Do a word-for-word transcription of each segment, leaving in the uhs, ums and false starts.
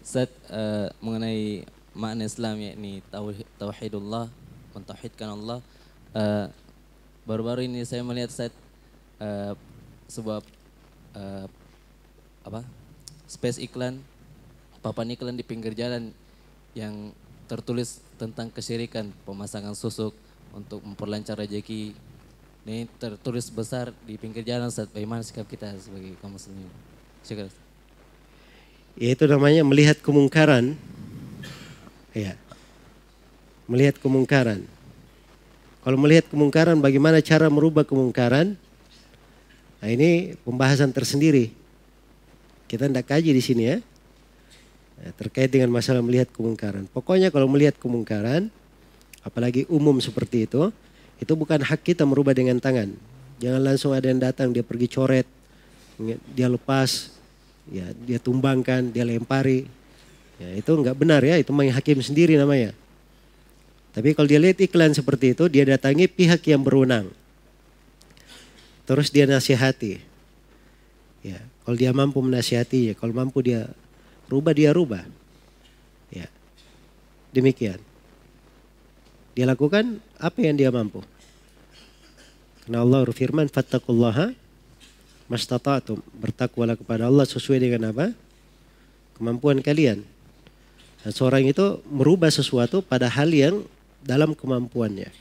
Ustaz, eh, mengenai makna Islam yakni tauhid, tauhidullah, mentauhidkan Allah. eh, Baru-baru ini saya melihat Ustaz, eh, sebuah eh, apa space iklan, papan iklan di pinggir jalan yang tertulis tentang kesyirikan, pemasangan susuk untuk memperlancar rezeki. Ini tertulis besar di pinggir jalan Ustaz. Bagaimana sikap kita sebagai kaum muslimin? Syukur. Yaitu namanya melihat kemungkaran. Ya, melihat kemungkaran. Kalau melihat kemungkaran, bagaimana cara merubah kemungkaran? Nah, ini pembahasan tersendiri. Kita tidak kaji di sini ya. Nah, terkait dengan masalah melihat kemungkaran. Pokoknya kalau melihat kemungkaran, apalagi umum seperti itu, itu bukan hak kita merubah dengan tangan. Jangan langsung ada yang datang, dia pergi coret, dia lepas, ya dia tumbangkan, dia lempari. Ya, itu enggak benar ya, itu main hakim sendiri namanya. Tapi kalau dia lihat iklan seperti itu, dia datangi pihak yang berwenang. Terus dia nasihati. Ya, kalau dia mampu menasihati, ya, kalau mampu dia rubah, dia rubah. Ya, demikian. Dia lakukan apa yang dia mampu. Karena Allah berfirman, fattaqullaha mastata'tum. Bertakwalah kepada Allah sesuai dengan apa? Kemampuan kalian. Dan seorang itu merubah sesuatu pada hal yang dalam kemampuannya.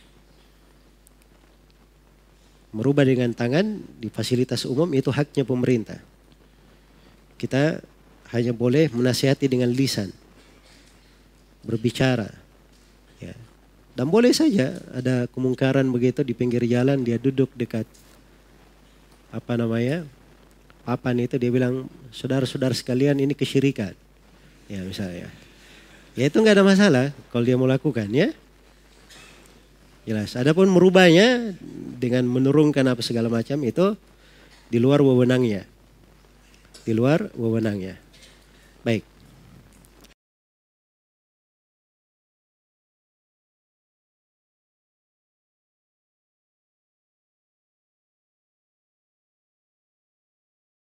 Merubah dengan tangan di fasilitas umum itu haknya pemerintah. Kita hanya boleh menasihati dengan lisan, berbicara. Ya. Dan boleh saja ada kemungkaran begitu di pinggir jalan, dia duduk dekat apa namanya papan itu, dia bilang, saudara-saudara sekalian ini kesyirikan. Ya misalnya. Ya itu nggak ada masalah kalau dia mau lakukan ya. Jelas. Adapun merubahnya dengan menurunkan apa segala macam itu di luar wewenangnya. Di luar wewenangnya. Baik.